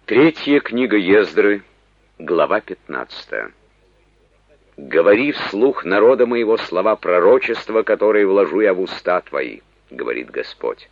Третья книга Ездры, глава 15. «Говори вслух народа моего слова пророчества, которые вложу я в уста твои, — говорит Господь.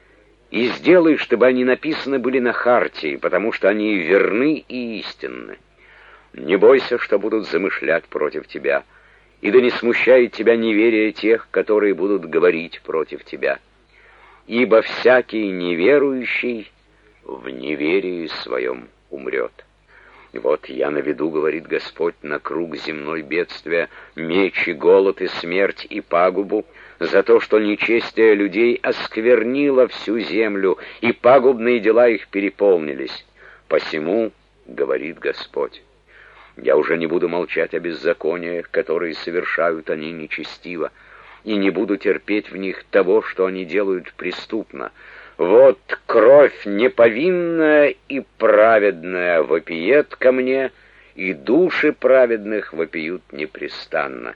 И сделай, чтобы они написаны были на хартии, потому что они верны и истинны. Не бойся, что будут замышлять против тебя, и да не смущает тебя неверие тех, которые будут говорить против тебя. Ибо всякий неверующий в неверии своем умрет. Вот я наведу, — говорит Господь, — на круг земной бедствия, меч и голод и смерть и пагубу, за то, что нечестие людей осквернило всю землю, и пагубные дела их переполнились. Посему, — говорит Господь, — я уже не буду молчать о беззакониях, которые совершают они нечестиво, и не буду терпеть в них того, что они делают преступно. Вот кровь неповинная и праведная вопиет ко мне, и души праведных вопиют непрестанно.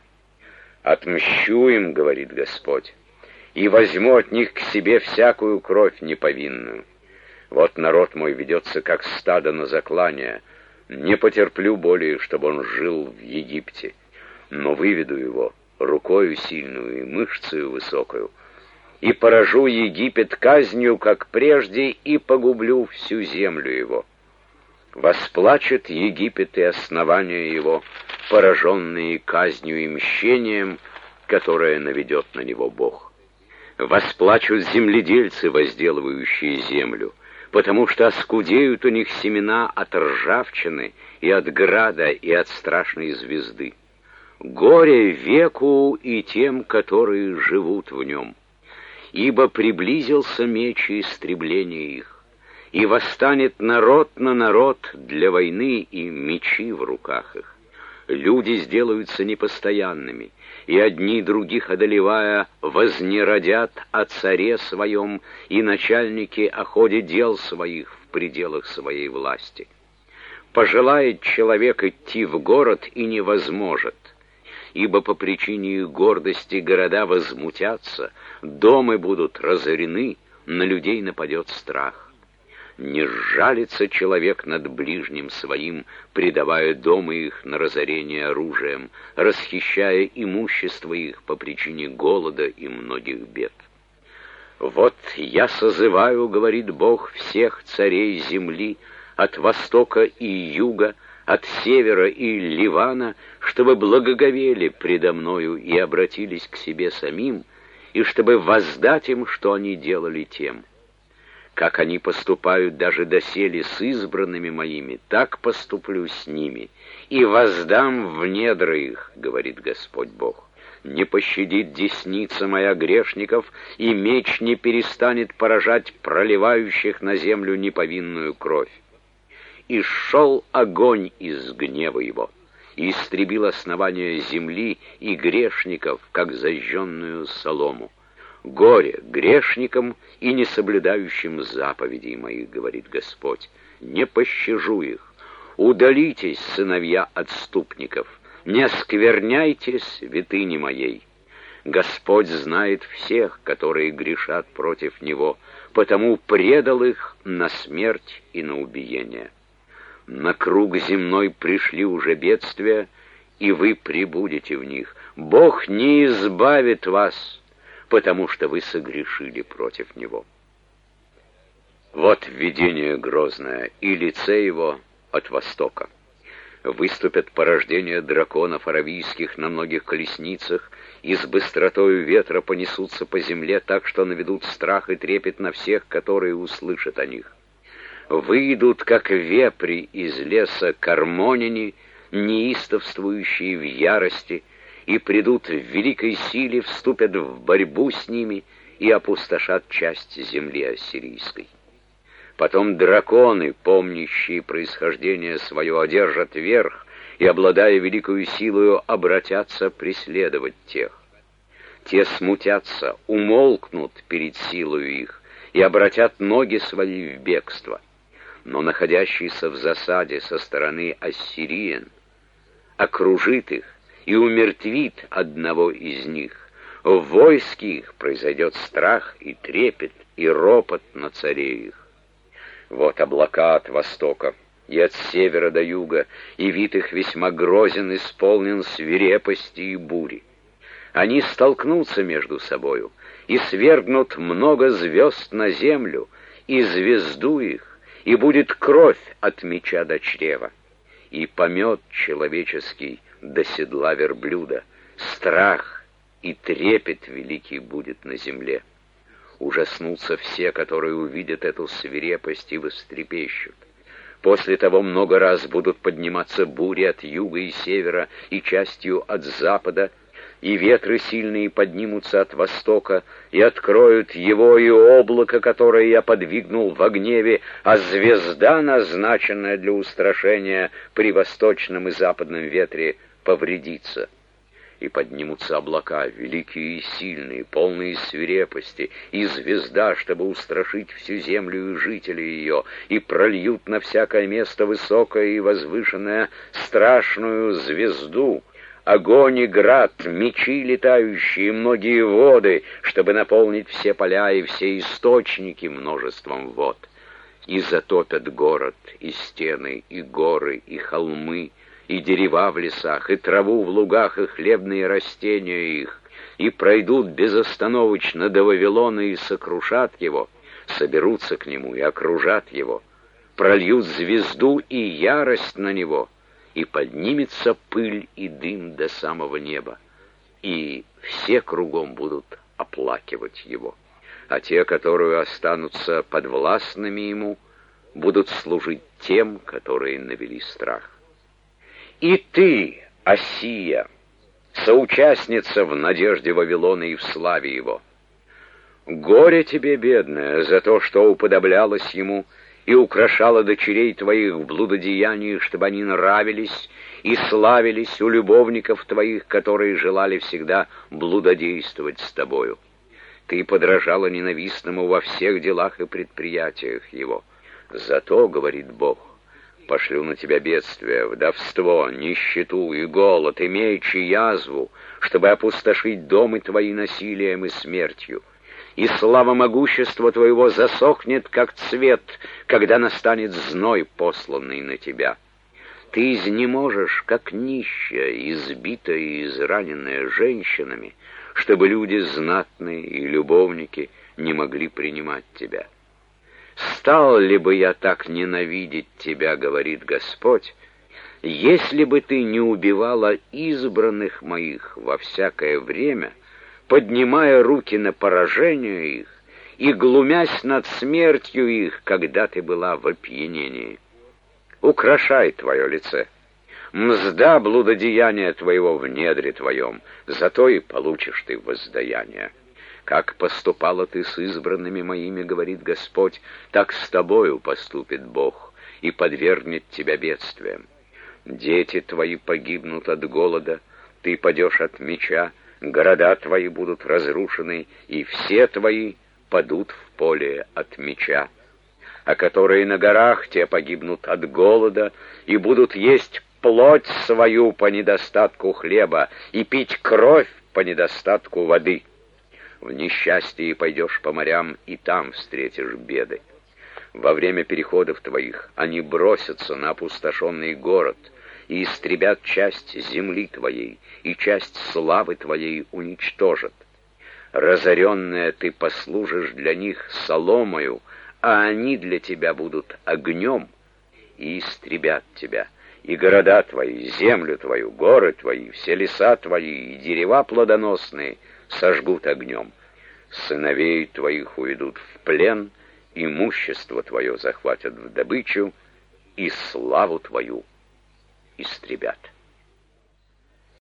Отмщу им, — говорит Господь, — и возьму от них к себе всякую кровь неповинную. Вот народ мой ведется, как стадо на заклание. Не потерплю более, чтобы он жил в Египте, но выведу его рукою сильную и мышцею высокою, и поражу Египет казнью, как прежде, и погублю всю землю его. Восплачет Египет и основания его, пораженные казнью и мщением, которое наведет на него Бог. Восплачут земледельцы, возделывающие землю, потому что оскудеют у них семена от ржавчины и от града и от страшной звезды. Горе веку и тем, которые живут в нем. Ибо приблизился меч и истребление их, и восстанет народ на народ для войны, и мечи в руках их. Люди сделаются непостоянными, и одни других одолевая вознеродят о царе своем, и начальники о ходе дел своих в пределах своей власти. Пожелает человек идти в город и не возможет, ибо по причине их гордости города возмутятся, дома будут разорены, на людей нападет страх. Не сжалится человек над ближним своим, предавая дома их на разорение оружием, расхищая имущество их по причине голода и многих бед. Вот я созываю, — говорит Бог, — всех царей земли от востока и юга, от севера и Ливана, чтобы благоговели предо мною и обратились к себе самим, и чтобы воздать им, что они делали тем. Как они поступают даже доселе с избранными моими, так поступлю с ними, и воздам в недра их, — говорит Господь Бог. Не пощадит десница моя грешников, и меч не перестанет поражать проливающих на землю неповинную кровь. И шел огонь из гнева его, и истребил основание земли и грешников, как зажженную солому. Горе грешникам и несоблюдающим заповедей моих, — говорит Господь, — не пощажу их. Удалитесь, сыновья отступников, не оскверняйте святыни моей. Господь знает всех, которые грешат против Него, потому предал их на смерть и на убиение. На круг земной пришли уже бедствия, и вы пребудете в них. Бог не избавит вас, потому что вы согрешили против Него. Вот видение грозное, и лице его от востока. Выступят порождения драконов аравийских на многих колесницах, и с быстротою ветра понесутся по земле так, что наведут страх и трепет на всех, которые услышат о них. Выйдут, как вепри из леса кармоняне, неистовствующие в ярости, и придут в великой силе, вступят в борьбу с ними и опустошат часть земли ассирийской. Потом драконы, помнящие происхождение свое, одержат верх и, обладая великою силою, обратятся преследовать тех. Те смутятся, умолкнут перед силою их и обратят ноги свои в бегство. Но находящийся в засаде со стороны ассириен окружит их и умертвит одного из них. В войске их произойдет страх и трепет, и ропот на царе их. Вот облака от востока и от севера до юга, и вид их весьма грозен, исполнен свирепости и бури. Они столкнутся между собою и свергнут много звезд на землю, и звезду их, и будет кровь от меча до чрева, и помет человеческий до седла верблюда, страх и трепет великий будет на земле. Ужаснутся все, которые увидят эту свирепость, и вострепещут. После того много раз будут подниматься бури от юга и севера, и частью от запада, и ветры сильные поднимутся от востока, и откроют его и облако, которое я подвигнул во гневе, а звезда, назначенная для устрашения при восточном и западном ветре, повредится. И поднимутся облака, великие и сильные, полные свирепости, и звезда, чтобы устрашить всю землю и жителей ее, и прольют на всякое место высокое и возвышенное страшную звезду, огонь и град, мечи летающие, многие воды, чтобы наполнить все поля и все источники множеством вод. И затопят город, и стены, и горы, и холмы, и дерева в лесах, и траву в лугах, и хлебные растения их, и пройдут безостановочно до Вавилона и сокрушат его, соберутся к нему и окружат его, прольют звезду и ярость на него, и поднимется пыль и дым до самого неба, и все кругом будут оплакивать его, а те, которые останутся подвластными ему, будут служить тем, которые навели страх. И ты, Осия, соучастница в надежде Вавилона и в славе его. Горе тебе, бедная, за то, что уподоблялась ему и украшала дочерей твоих в блудодеянии, чтобы они нравились и славились у любовников твоих, которые желали всегда блудодействовать с тобою. Ты подражала ненавистному во всех делах и предприятиях его. Зато, говорит Бог, пошлю на тебя бедствие, вдовство, нищету и голод, и меч, и язву, чтобы опустошить дома твои насилием и смертью. И слава могущества твоего засохнет, как цвет, когда настанет зной, посланный на тебя. Ты изнеможешь, как нищая, избитая и израненная женщинами, чтобы люди знатные и любовники не могли принимать тебя. «Стал ли бы я так ненавидеть тебя, — говорит Господь, — если бы ты не убивала избранных моих во всякое время, поднимая руки на поражение их и глумясь над смертью их, когда ты была в опьянении? Украшай твое лице, мзда блудодеяния твоего в недре твоем, зато и получишь ты воздаяние. Как поступала ты с избранными моими, говорит Господь, так с тобою поступит Бог и подвергнет тебя бедствиям. Дети твои погибнут от голода, ты падешь от меча, города твои будут разрушены, и все твои падут в поле от меча. А которые на горах, те погибнут от голода и будут есть плоть свою по недостатку хлеба и пить кровь по недостатку воды. В несчастье пойдешь по морям, и там встретишь беды. Во время переходов твоих они бросятся на опустошенный город и истребят часть земли твоей, и часть славы твоей уничтожат. Разоренная ты послужишь для них соломою, а они для тебя будут огнем, и истребят тебя. И города твои, землю твою, горы твои, все леса твои и дерева плодоносные сожгут огнем. Сыновей твоих уведут в плен, имущество твое захватят в добычу, и славу твою истребят.